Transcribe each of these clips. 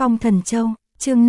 Phong Thần Châu, chương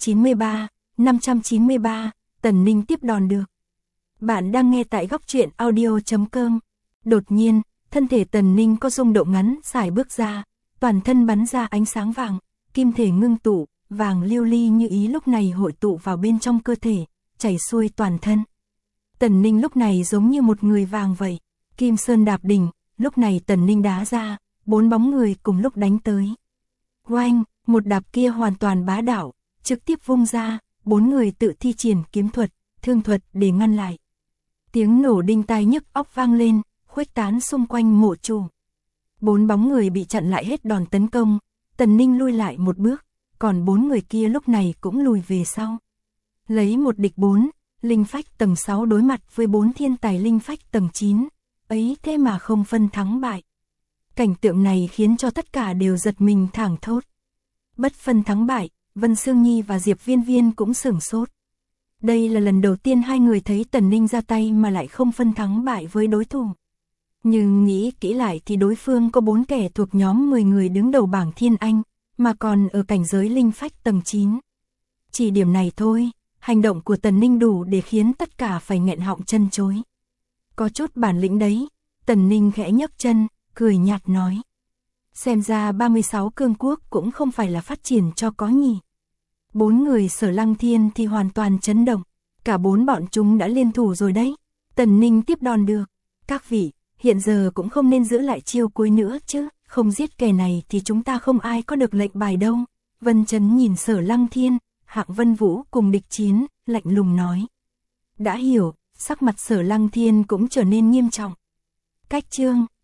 593, Tần Ninh tiếp đòn được. Bạn đang nghe tại góc truyện audio.com. Đột nhiên, thân thể Tần Ninh có rung động ngắn, sải bước ra, toàn thân bắn ra ánh sáng vàng, kim thể ngưng tụ, vàng lưu ly như ý lúc này hội tụ vào bên trong cơ thể, chảy xuôi toàn thân. Tần Ninh lúc này giống như một người vàng vậy, Kim Sơn đạp đỉnh, lúc này Tần Ninh đá ra, 4 bóng người cùng lúc đánh tới. Oanh, một đạp kia hoàn toàn bá đạo, trực tiếp vung ra, 4 người tự thi triển kiếm thuật, thương thuật để ngăn lại. Tiếng nổ đinh tai nhức óc vang lên, khuếch tán xung quanh mộ chủ. 4 bóng người bị chặn lại hết đòn tấn công, Tần Ninh lui lại một bước, còn 4 người kia lúc này cũng lùi về sau. Lấy 1 địch 4, linh phách tầng 6 đối mặt với 4 thiên tài linh phách tầng 9, ấy thế mà không phân thắng bại. Cảnh tượng này khiến cho tất cả đều giật mình thảng thốt. Bất phân thắng bại, Vân Sương Nhi và Diệp Viên Viên cũng sửng sốt. Đây là lần đầu tiên hai người thấy Tần Ninh ra tay mà lại không phân thắng bại với đối thủ. Nhưng nghĩ kỹ lại thì đối phương có 4 kẻ thuộc nhóm 10 người đứng đầu bảng Thiên Anh, mà còn ở cảnh giới linh phách tầng 9. Chỉ điểm này thôi, hành động của Tần Ninh đủ để khiến tất cả phải nghẹn họng chân chối. Có chút bản lĩnh đấy, Tần Ninh khẽ nhấc chân, cười nhạt nói. Xem ra 36 cương quốc cũng không phải là phát triển cho có nhỉ. 4 người Sở Lăng Thiên thì hoàn toàn chấn động, cả 4 bọn chúng đã liên thủ rồi đấy. Tần Ninh tiếp đòn được. Các vị, hiện giờ cũng không nên giữ lại chiêu cuối nữa chứ, không giết kẻ này thì chúng ta không ai có được lệnh bài đâu. Vân Chấn nhìn Sở Lăng Thiên, Hạng Vân Vũ cùng địch chiến, lạnh lùng nói. Đã hiểu, sắc mặt Sở Lăng Thiên cũng trở nên nghiêm trọng. Cách chương